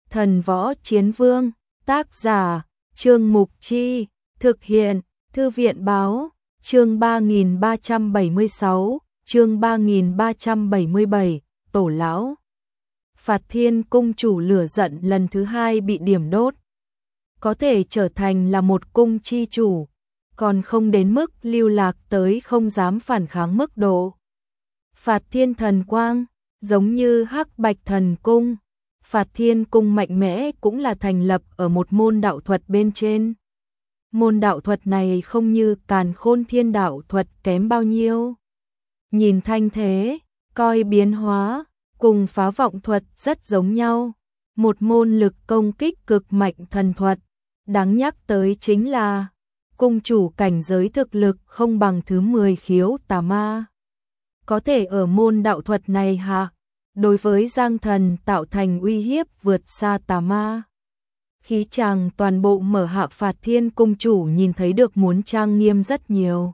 Thần Võ Chiến Vương, tác giả, Trương Mục Chi, thực hiện, Thư viện Báo, chương 3376, chương 3377, Tổ Lão. Phạt Thiên Cung chủ lửa giận lần thứ hai bị điểm đốt. Có thể trở thành là một cung chi chủ, còn không đến mức lưu lạc tới không dám phản kháng mức độ. Phạt Thiên Thần Quang, giống như Hắc Bạch Thần Cung, Phạt Thiên Cung mạnh mẽ cũng là thành lập ở một môn đạo thuật bên trên. Môn đạo thuật này không như Càn Khôn Thiên đạo thuật kém bao nhiêu. Nhìn thanh thế, coi biến hóa, cùng Phá Vọng thuật rất giống nhau. Một môn lực công kích cực mạnh thần thuật. Đáng nhắc tới chính là cung chủ cảnh giới thực lực không bằng thứ 10 khiếu tà ma. Có thể ở môn đạo thuật này hạ, đối với Giang Thần tạo thành uy hiếp vượt xa tà ma. Khí chàng toàn bộ mở hạ Phạt Thiên Cung chủ nhìn thấy được muốn trang nghiêm rất nhiều.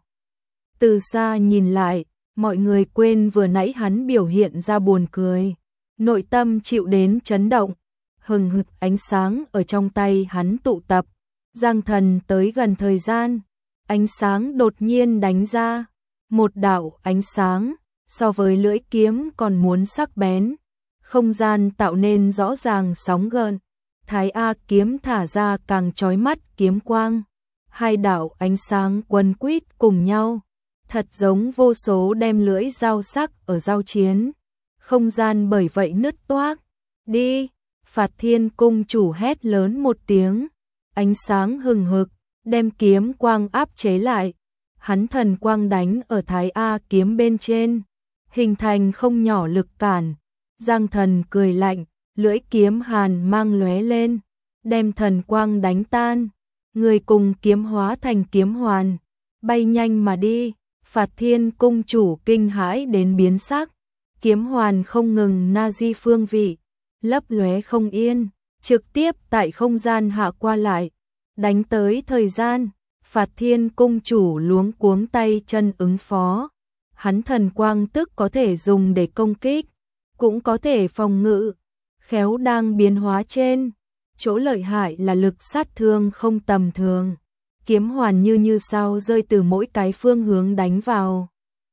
Từ xa nhìn lại, mọi người quên vừa nãy hắn biểu hiện ra buồn cười. Nội tâm chịu đến chấn động, hừng hực ánh sáng ở trong tay hắn tụ tập. Giang Thần tới gần thời gian, ánh sáng đột nhiên đánh ra. Một đạo ánh sáng, so với lưỡi kiếm còn muốn sắc bén. Không gian tạo nên rõ ràng sóng gợn. Thái A kiếm thả ra càng chói mắt kiếm quang. Hai đạo ánh sáng quấn quýt cùng nhau. Thật giống vô số đem lưỡi dao sắc ở giao chiến. Không gian bởi vậy nứt toác. Đi! Phạt Thiên Cung chủ hét lớn một tiếng. Ánh sáng hừng hực, đem kiếm quang áp chế lại. Hắn thần quang đánh ở Thái A kiếm bên trên, hình thành không nhỏ lực cản. Giang Thần cười lạnh, lưỡi kiếm hàn mang lóe lên, đem thần quang đánh tan. Người cùng kiếm hóa thành kiếm hoàn, bay nhanh mà đi. Phạt Thiên Cung chủ kinh hãi đến biến sắc. Kiếm hoàn không ngừng na di phương vị, lấp lóe không yên, trực tiếp tại không gian hạ qua lại, đánh tới thời gian. Phạt Thiên Cung chủ luống cuống tay chân ứng phó. Hắn thần quang tức có thể dùng để công kích, cũng có thể phòng ngự, khéo đang biến hóa trên. Chỗ lợi hại là lực sát thương không tầm thường. Kiếm hoàn như sao rơi từ mỗi cái phương hướng đánh vào.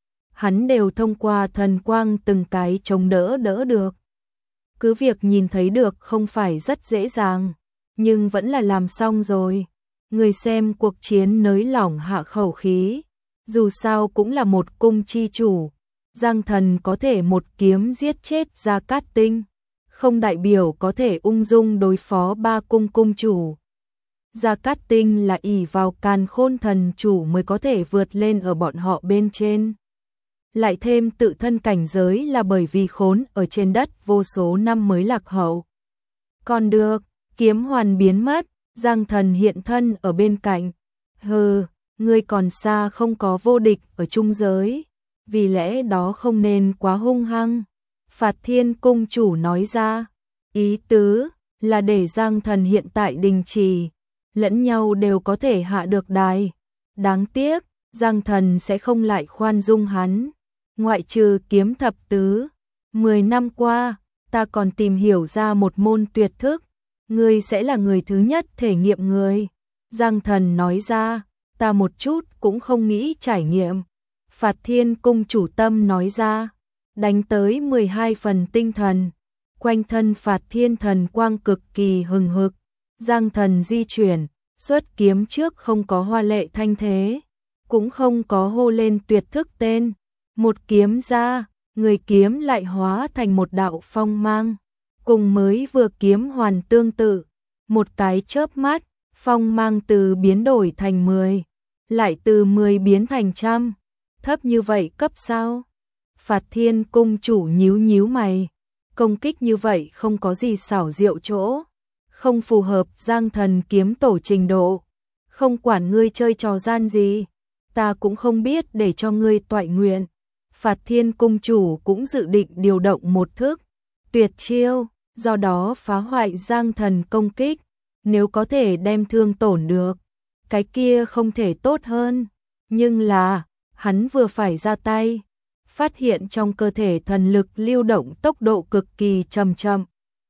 Hắn đều thông qua thần quang từng cái chống đỡ được. Cứ việc nhìn thấy được không phải rất dễ dàng, nhưng vẫn là làm xong rồi. Người xem cuộc chiến nới lỏng hạ khẩu khí. Dù sao cũng là một cung chi chủ. Giang Thần có thể một kiếm giết chết Gia Cát Tinh, không đại biểu có thể ung dung đối phó ba cung cung chủ. Gia Cát Tinh là ỷ vào Càn Khôn thần chủ mới có thể vượt lên ở bọn họ bên trên. Lại thêm tự thân cảnh giới là bởi vì khốn ở trên đất vô số năm mới lạc hậu. Còn được, kiếm hoàn biến mất, Giang Thần hiện thân ở bên cạnh. Hừ, ngươi còn xa không có vô địch ở trung giới, vì lẽ đó không nên quá hung hăng. Phạt Thiên Cung chủ nói ra, ý tứ là để Giang Thần hiện tại đình trì, lẫn nhau đều có thể hạ được đài. Đáng tiếc, Giang Thần sẽ không lại khoan dung hắn. Ngoại trừ kiếm thập tứ, 10 năm qua, ta còn tìm hiểu ra một môn tuyệt thức. Ngươi sẽ là người thứ nhất thể nghiệm người. Giang Thần nói ra, ta một chút cũng không nghĩ trải nghiệm. Phạt Thiên Cung chủ tâm nói ra, đánh tới 12 phần tinh thần. Quanh thân Phạt Thiên thần quang cực kỳ hừng hực. Giang Thần di chuyển, xuất kiếm trước không có hoa lệ thanh thế, cũng không có hô lên tuyệt thức tên. Một kiếm ra, người kiếm lại hóa thành một đạo phong mang. Cùng mới vừa kiếm hoàn tương tự, một cái chớp mắt, phong mang từ biến đổi thành 10, lại từ 10 biến thành 100. Thấp như vậy cấp sao? Phạt Thiên Cung chủ nhíu mày, công kích như vậy không có gì xảo diệu chỗ, không phù hợp Giang Thần kiếm tổ trình độ. Không quản ngươi chơi trò gian gì, ta cũng không biết để cho ngươi toại nguyện. Phạt Thiên Cung chủ cũng dự định điều động một thức tuyệt chiêu, do đó phá hoại Giang Thần công kích. Nếu có thể đem thương tổn được, cái kia không thể tốt hơn. Nhưng là, hắn vừa phải ra tay, phát hiện trong cơ thể thần lực lưu động tốc độ cực kỳ chậm.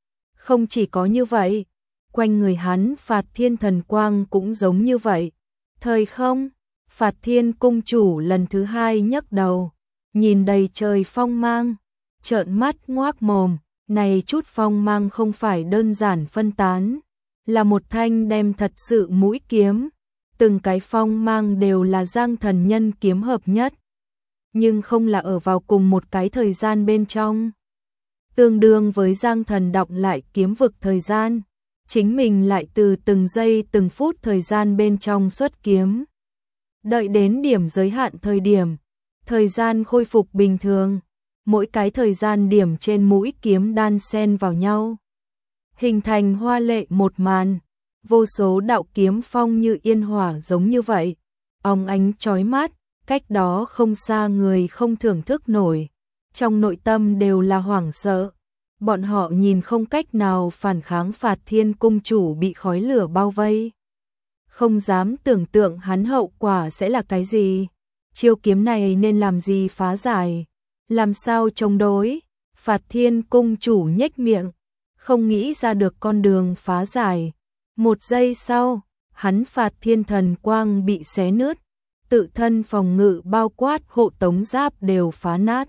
Không chỉ có như vậy, quanh người hắn Phạt Thiên thần quang cũng giống như vậy. Thời không, Phạt Thiên cung chủ lần thứ hai nhấc đầu, nhìn đầy trời phong mang, trợn mắt ngoác mồm, này chút phong mang không phải đơn giản phân tán, là một thanh đem thật sự mũi kiếm, từng cái phong mang đều là Giang Thần nhân kiếm hợp nhất, nhưng không là ở vào cùng một cái thời gian bên trong. Tương đương với Giang Thần đọc lại kiếm vực thời gian, chính mình lại từ từng giây từng phút thời gian bên trong xuất kiếm. Đợi đến điểm giới hạn thời gian khôi phục bình thường, mỗi cái thời gian điểm trên mũi kiếm đan xen vào nhau, hình thành hoa lệ một màn, vô số đạo kiếm phong như yên hỏa giống như vậy, óng ánh chói mắt, cách đó không xa người không thưởng thức nổi, trong nội tâm đều là hoảng sợ. Bọn họ nhìn không cách nào phản kháng Phạt Thiên cung chủ bị khói lửa bao vây. Không dám tưởng tượng hắn hậu quả sẽ là cái gì. Chiêu kiếm này nên làm gì phá giải, làm sao chống đối. Phạt Thiên cung chủ nhếch miệng, không nghĩ ra được con đường phá giải. Một giây sau, hắn Phạt Thiên thần quang bị xé nứt, tự thân phòng ngự bao quát hộ tống giáp đều phá nát.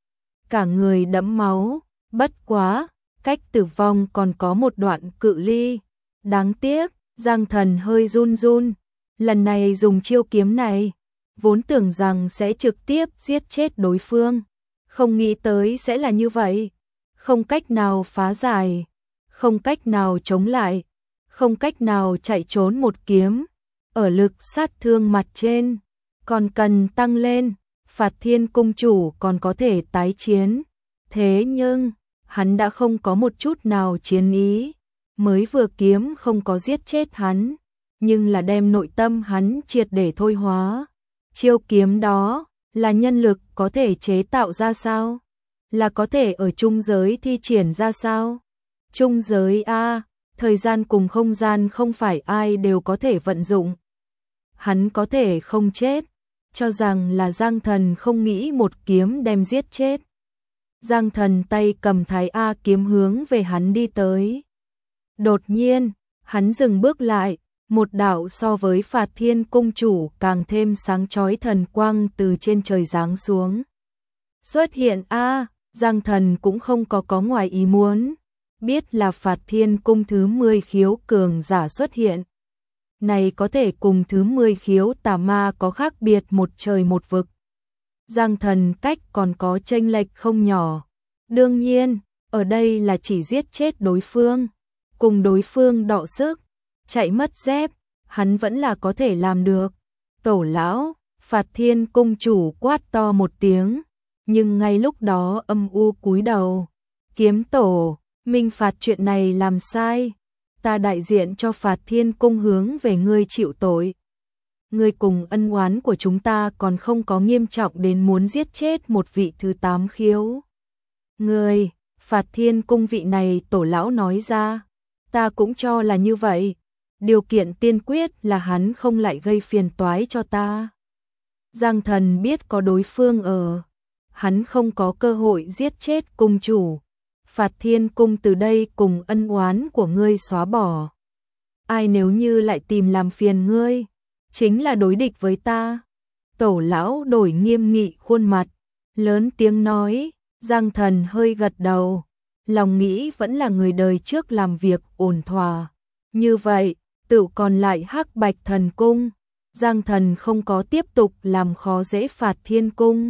Cả người đẫm máu, bất quá, cách tử vong còn có một đoạn cự ly. Đáng tiếc, Giang Thần hơi run run, lần này dùng chiêu kiếm này, vốn tưởng rằng sẽ trực tiếp giết chết đối phương, không nghĩ tới sẽ là như vậy, không cách nào phá giải, không cách nào chống lại, không cách nào chạy trốn một kiếm, ở lực sát thương mặt trên, còn cần tăng lên, Phạt Thiên cung chủ còn có thể tái chiến, thế nhưng, hắn đã không có một chút nào chiến ý, mới vừa kiếm không có giết chết hắn, nhưng là đem nội tâm hắn triệt để thôi hóa. Chiêu kiếm đó là nhân lực có thể chế tạo ra sao? Là có thể ở trung giới thi triển ra sao? Trung giới a, thời gian cùng không gian không phải ai đều có thể vận dụng. Hắn có thể không chết, cho rằng là Giang Thần không nghĩ một kiếm đem giết chết. Giang Thần tay cầm Thái A kiếm hướng về hắn đi tới. Đột nhiên, hắn dừng bước lại, một đạo so với Phạt Thiên cung chủ càng thêm sáng chói thần quang từ trên trời giáng xuống. Xuất hiện a, Giang Thần cũng không có ngoài ý muốn, biết là Phạt Thiên cung thứ 10 khiếu cường giả xuất hiện. Này có thể cùng thứ 10 khiếu tà ma có khác biệt một trời một vực. Giang Thần cách còn có chênh lệch không nhỏ. Đương nhiên, ở đây là chỉ giết chết đối phương, cùng đối phương đọ sức, chạy mất dép, hắn vẫn là có thể làm được. Tổ lão, Phạt Thiên cung chủ quát to một tiếng, nhưng ngay lúc đó âm u cúi đầu. Kiếm tổ, minh phạt chuyện này làm sai, ta đại diện cho Phạt Thiên cung hướng về ngươi chịu tội. Ngươi cùng ân oán của chúng ta còn không có nghiêm trọng đến muốn giết chết một vị thứ 8 khiếu. Ngươi, Phạt Thiên cung vị này tổ lão nói ra, ta cũng cho là như vậy, điều kiện tiên quyết là hắn không lại gây phiền toái cho ta. Giang Thần biết có đối phương ở, hắn không có cơ hội giết chết cung chủ. Phạt Thiên cung từ đây cùng ân oán của ngươi xóa bỏ. Ai nếu như lại tìm làm phiền ngươi, chính là đối địch với ta. Tổ lão đổi nghiêm nghị khuôn mặt, lớn tiếng nói. Giang Thần hơi gật đầu, lòng nghĩ vẫn là người đời trước làm việc ổn thỏa. Như vậy, tự còn lại Hắc Bạch Thần cung. Giang Thần không có tiếp tục làm khó dễ Phạt Thiên cung,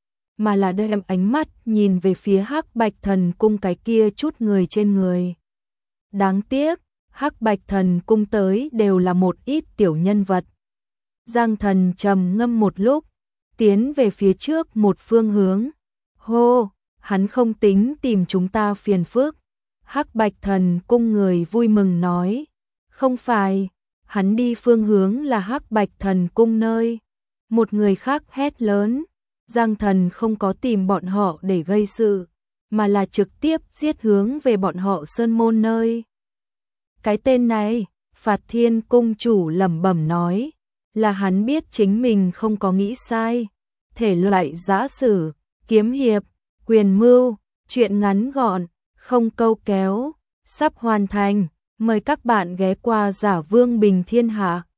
mà là đem ánh mắt nhìn về phía Hắc Bạch Thần cung cái kia chút người trên người. Đáng tiếc, Hắc Bạch Thần cung tới đều là một ít tiểu nhân vật. Giang Thần trầm ngâm một lúc, tiến về phía trước một phương hướng. Hô, hắn không tính tìm chúng ta phiền phức. Hắc Bạch Thần cung người vui mừng nói. Không phải, hắn đi phương hướng là Hắc Bạch Thần cung nơi. Một người khác hét lớn. Giang Thần không có tìm bọn họ để gây sự, mà là trực tiếp giết hướng về bọn họ sơn môn nơi. Cái tên này, Phạt Thiên cung chủ lẩm bẩm nói, là hắn biết chính mình không có nghĩ sai. Thể loại giã sử, kiếm hiệp, quyền mưu, chuyện ngắn gọn, không câu kéo, sắp hoàn thành. Mời các bạn ghé qua Giả Vương Bình Thiên Hạ.